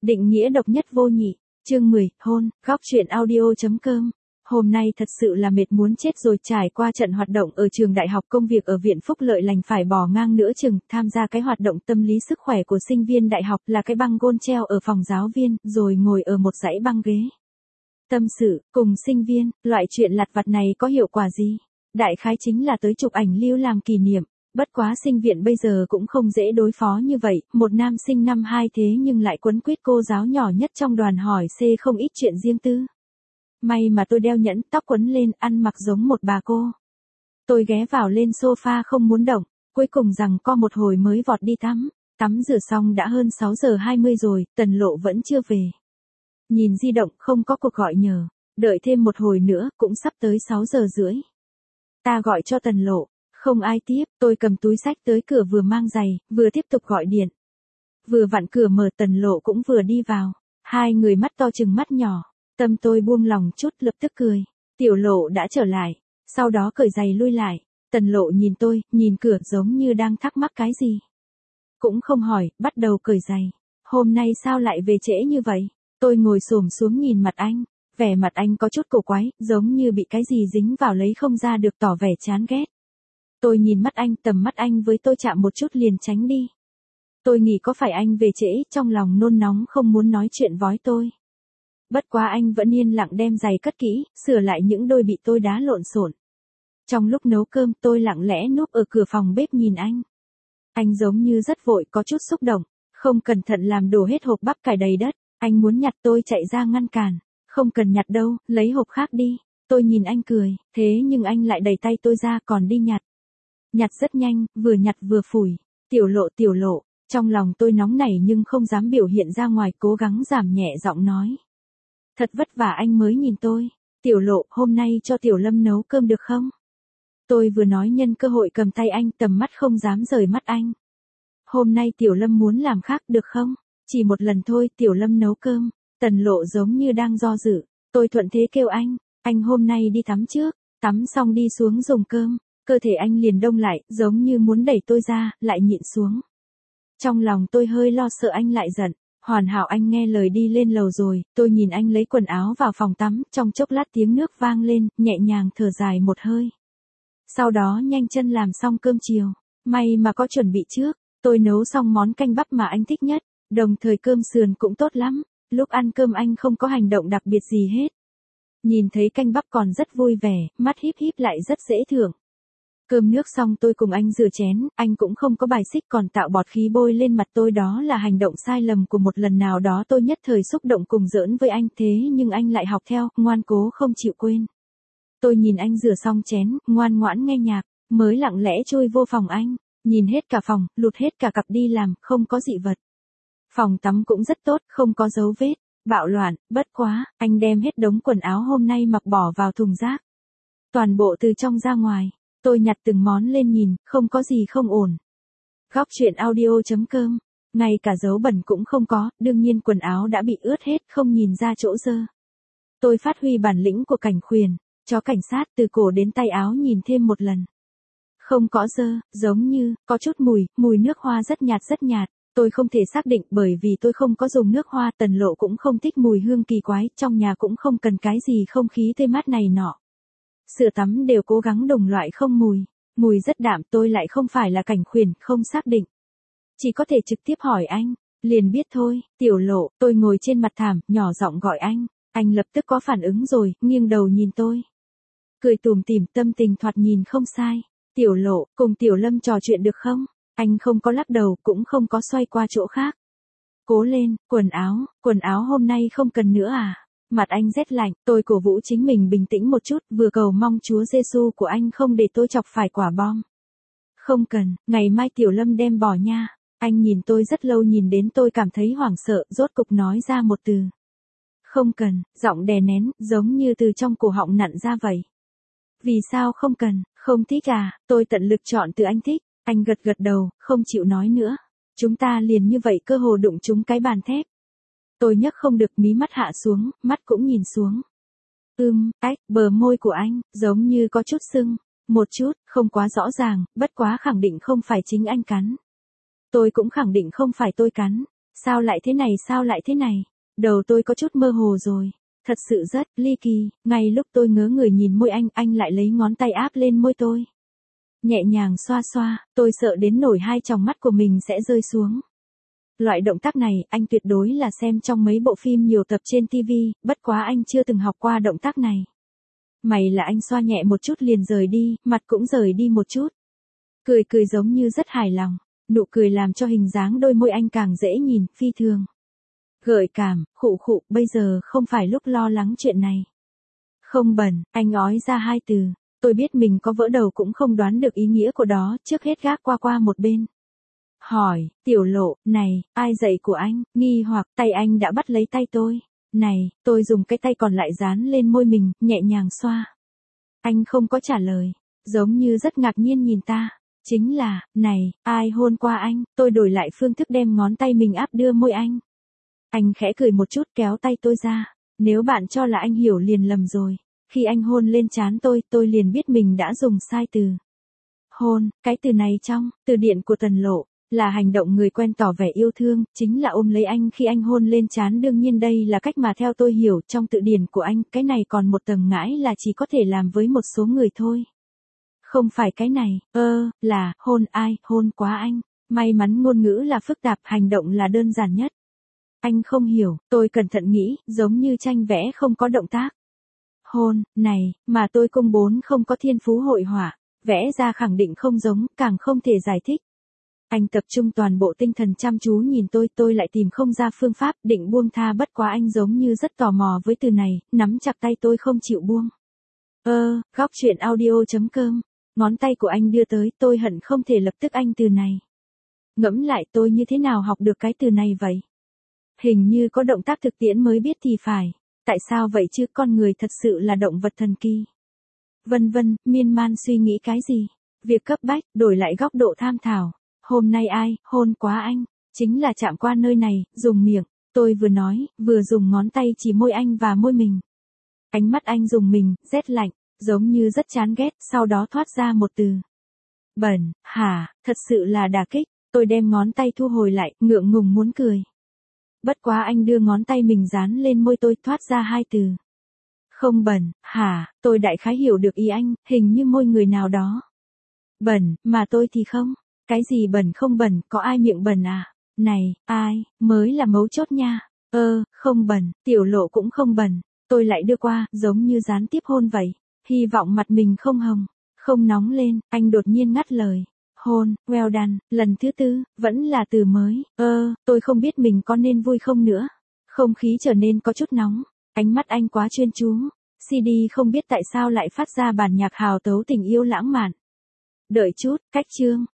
Định nghĩa độc nhất vô nhị. Chương 10, hôn, góc truyện audio.com. Hôm nay thật sự là mệt muốn chết rồi, trải qua trận hoạt động ở trường đại học, công việc ở viện Phúc Lợi lành phải bỏ ngang nửa chừng, tham gia cái hoạt động tâm lý sức khỏe của sinh viên đại học là cái băng gôn treo ở phòng giáo viên, rồi ngồi ở một dãy băng ghế. Tâm sự, cùng sinh viên, loại chuyện lặt vặt này có hiệu quả gì? Đại khái chính là tới chụp ảnh lưu làm kỷ niệm. Bất quá sinh viện bây giờ cũng không dễ đối phó như vậy, một nam sinh năm 2 thế nhưng lại quấn quýt cô giáo nhỏ nhất trong đoàn hỏi C không ít chuyện riêng tư. May mà tôi đeo nhẫn, tóc quấn lên, ăn mặc giống một bà cô. Tôi ghé vào lên sofa không muốn động, cuối cùng rằng co một hồi mới vọt đi tắm. Tắm rửa xong đã hơn 6 giờ 20 rồi, Tần Lộ vẫn chưa về. Nhìn di động không có cuộc gọi nhờ, đợi thêm một hồi nữa cũng sắp tới 6 giờ rưỡi. Ta gọi cho Tần Lộ. Không ai tiếp, tôi cầm túi xách tới cửa vừa mang giày, vừa tiếp tục gọi điện. Vừa vặn cửa mở, Tần Lộ cũng vừa đi vào. Hai người mắt to chừng mắt nhỏ. Tâm tôi buông lòng chút, lập tức cười. Tiểu Lộ đã trở lại. Sau đó cởi giày lui lại. Tần Lộ nhìn tôi, nhìn cửa giống như đang thắc mắc cái gì. Cũng không hỏi, bắt đầu cởi giày. Hôm nay sao lại về trễ như vậy? Tôi ngồi xổm xuống nhìn mặt anh. Vẻ mặt anh có chút cổ quái, giống như bị cái gì dính vào lấy không ra được, tỏ vẻ chán ghét. Tôi nhìn mắt anh, tầm mắt anh với tôi chạm một chút liền tránh đi. Tôi nghĩ có phải anh về trễ, trong lòng nôn nóng không muốn nói chuyện với tôi. Bất quá anh vẫn yên lặng đem giày cất kỹ, sửa lại những đôi bị tôi đá lộn xộn. Trong lúc nấu cơm, tôi lặng lẽ núp ở cửa phòng bếp nhìn anh. Anh giống như rất vội, có chút xúc động, không cẩn thận làm đổ hết hộp bắp cải đầy đất. Anh muốn nhặt, tôi chạy ra ngăn cản. Không cần nhặt đâu, lấy hộp khác đi. Tôi nhìn anh cười, thế nhưng anh lại đẩy tay tôi ra, còn đi nhặt. Nhặt rất nhanh, vừa nhặt vừa phủi. Tiểu Lộ, trong lòng tôi nóng nảy nhưng không dám biểu hiện ra ngoài, cố gắng giảm nhẹ giọng nói. Thật vất vả anh mới nhìn tôi. Tiểu Lộ, hôm nay cho Tiểu Lâm nấu cơm được không? Tôi vừa nói nhân cơ hội cầm tay anh, tầm mắt không dám rời mắt anh. Hôm nay Tiểu Lâm muốn làm khác được không? Chỉ một lần thôi, Tiểu Lâm nấu cơm. Tần Lộ giống như đang do dự. Tôi thuận thế kêu anh hôm nay đi tắm trước. Tắm xong đi xuống dùng cơm. Cơ thể anh liền đông lại, giống như muốn đẩy tôi ra, lại nhịn xuống. Trong lòng tôi hơi lo sợ anh lại giận. Hoàn hảo anh nghe lời đi lên lầu rồi. Tôi nhìn anh lấy quần áo vào phòng tắm, trong chốc lát tiếng nước vang lên, nhẹ nhàng thở dài một hơi. Sau đó nhanh chân làm xong cơm chiều. May mà có chuẩn bị trước. Tôi nấu xong món canh bắp mà anh thích nhất. Đồng thời cơm sườn cũng tốt lắm. Lúc ăn cơm anh không có hành động đặc biệt gì hết. Nhìn thấy canh bắp còn rất vui vẻ, mắt híp híp lại rất dễ thưởng. Cơm nước xong tôi cùng anh rửa chén, anh cũng không có bài xích còn tạo bọt khí bôi lên mặt tôi, đó là hành động sai lầm của một lần nào đó tôi nhất thời xúc động cùng giỡn với anh, thế nhưng anh lại học theo, ngoan cố không chịu quên. Tôi nhìn anh rửa xong chén, ngoan ngoãn nghe nhạc, mới lặng lẽ chui vô phòng anh, nhìn hết cả phòng, lụt hết cả cặp đi làm, không có dị vật. Phòng tắm cũng rất tốt, không có dấu vết, bạo loạn, bất quá, anh đem hết đống quần áo hôm nay mặc bỏ vào thùng rác. Toàn bộ từ trong ra ngoài. Tôi nhặt từng món lên nhìn, không có gì không ổn. Góc truyện audio.com. Ngay cả dấu bẩn cũng không có, đương nhiên quần áo đã bị ướt hết, không nhìn ra chỗ dơ. Tôi phát huy bản lĩnh của cảnh khuyển, cho cảnh sát từ cổ đến tay áo nhìn thêm một lần. Không có dơ, giống như, có chút mùi nước hoa rất nhạt. Tôi không thể xác định bởi vì tôi không có dùng nước hoa, Tần Lộ cũng không thích mùi hương kỳ quái, trong nhà cũng không cần cái gì không khí tươi mát này nọ. Sữa tắm đều cố gắng đồng loại không mùi rất đạm, tôi lại không phải là cảnh khuyển, không xác định. Chỉ có thể trực tiếp hỏi anh, liền biết thôi. Tiểu Lộ, tôi ngồi trên mặt thảm, nhỏ giọng gọi anh lập tức có phản ứng rồi, nghiêng đầu nhìn tôi. Cười tủm tỉm, tâm tình thoạt nhìn không sai. Tiểu Lộ, cùng Tiểu Lâm trò chuyện được không? Anh không có lắc đầu, cũng không có xoay qua chỗ khác. Cố lên, quần áo hôm nay không cần nữa à? Mặt anh rét lạnh, tôi cổ vũ chính mình bình tĩnh một chút, vừa cầu mong Chúa Giêsu của anh không để tôi chọc phải quả bom. Không cần, ngày mai Tiểu Lâm đem bỏ nha. Anh nhìn tôi rất lâu, nhìn đến tôi cảm thấy hoảng sợ, rốt cục nói ra một từ. Không cần, giọng đè nén, giống như từ trong cổ họng nặn ra vậy. Vì sao không cần, không thích à? Tôi tận lực chọn từ anh thích. Anh gật đầu, không chịu nói nữa. Chúng ta liền như vậy cơ hồ đụng trúng cái bàn thép. Tôi nhấc không được, mí mắt hạ xuống, mắt cũng nhìn xuống. Bờ môi của anh, giống như có chút sưng. Một chút, không quá rõ ràng, bất quá khẳng định không phải chính anh cắn. Tôi cũng khẳng định không phải tôi cắn. Sao lại thế này, sao lại thế này? Đầu tôi có chút mơ hồ rồi. Thật sự rất ly kỳ, ngay lúc tôi ngớ người nhìn môi anh lại lấy ngón tay áp lên môi tôi. Nhẹ nhàng xoa xoa, tôi sợ đến nổi hai tròng mắt của mình sẽ rơi xuống. Loại động tác này, anh tuyệt đối là xem trong mấy bộ phim nhiều tập trên TV, bất quá anh chưa từng học qua động tác này. Mày là anh xoa nhẹ một chút liền rời đi, mặt cũng rời đi một chút. Cười giống như rất hài lòng, nụ cười làm cho hình dáng đôi môi anh càng dễ nhìn, phi thường. Gợi cảm, khụ, bây giờ không phải lúc lo lắng chuyện này. Không bẩn, anh ói ra hai từ, tôi biết mình có vỡ đầu cũng không đoán được ý nghĩa của đó, trước hết gác qua một bên. Hỏi, Tiểu Lộ, này, ai dạy của anh, nghi hoặc tay anh đã bắt lấy tay tôi. Này, tôi dùng cái tay còn lại dán lên môi mình, nhẹ nhàng xoa. Anh không có trả lời, giống như rất ngạc nhiên nhìn ta. Chính là, này, ai hôn qua anh, tôi đổi lại phương thức đem ngón tay mình áp đưa môi anh. Anh khẽ cười một chút kéo tay tôi ra. Nếu bạn cho là anh hiểu liền lầm rồi. Khi anh hôn lên trán tôi liền biết mình đã dùng sai từ. Hôn, cái từ này trong từ điển của Tần Lộ, là hành động người quen tỏ vẻ yêu thương, chính là ôm lấy anh khi anh hôn lên trán. Đương nhiên đây là cách mà theo tôi hiểu trong từ điển của anh, cái này còn một tầng ngãi là chỉ có thể làm với một số người thôi. Không phải cái này, là, hôn ai, hôn quá anh. May mắn ngôn ngữ là phức tạp, hành động là đơn giản nhất. Anh không hiểu, tôi cẩn thận nghĩ, giống như tranh vẽ không có động tác. Hôn, này, mà tôi công bốn không có thiên phú hội họa, vẽ ra khẳng định không giống, càng không thể giải thích. Anh tập trung toàn bộ tinh thần chăm chú nhìn tôi lại tìm không ra phương pháp, định buông tha bất quá anh giống như rất tò mò với từ này, nắm chặt tay tôi không chịu buông. Góc truyện audio.com, ngón tay của anh đưa tới, tôi hận không thể lập tức anh từ này. Ngẫm lại tôi như thế nào học được cái từ này vậy? Hình như có động tác thực tiễn mới biết thì phải. Tại sao vậy chứ, con người thật sự là động vật thần kỳ. Vân vân, miên man suy nghĩ cái gì? Việc cấp bách, đổi lại góc độ tham thảo. Hôm nay ai, hôn quá anh? Chính là chạm qua nơi này, dùng miệng. Tôi vừa nói, vừa dùng ngón tay chỉ môi anh và môi mình. Ánh mắt anh dùng mình, rét lạnh, giống như rất chán ghét, sau đó thoát ra một từ. Bẩn, hả, thật sự là đả kích. Tôi đem ngón tay thu hồi lại, ngượng ngùng muốn cười. Bất quá anh đưa ngón tay mình dán lên môi tôi, thoát ra hai từ. Không bẩn, hả, tôi đại khái hiểu được ý anh, hình như môi người nào đó. Bẩn, mà tôi thì không. Cái gì bẩn không bẩn, có ai miệng bẩn à? Này, ai, mới là mấu chốt nha. Không bẩn, Tiểu Lộ cũng không bẩn. Tôi lại đưa qua, giống như gián tiếp hôn vậy. Hy vọng mặt mình không hồng, không nóng lên, anh đột nhiên ngắt lời. Hôn, well done, lần thứ tư, vẫn là từ mới. Tôi không biết mình có nên vui không nữa. Không khí trở nên có chút nóng. Ánh mắt anh quá chuyên chú. CD không biết tại sao lại phát ra bản nhạc hào tấu tình yêu lãng mạn. Đợi chút, cách chương.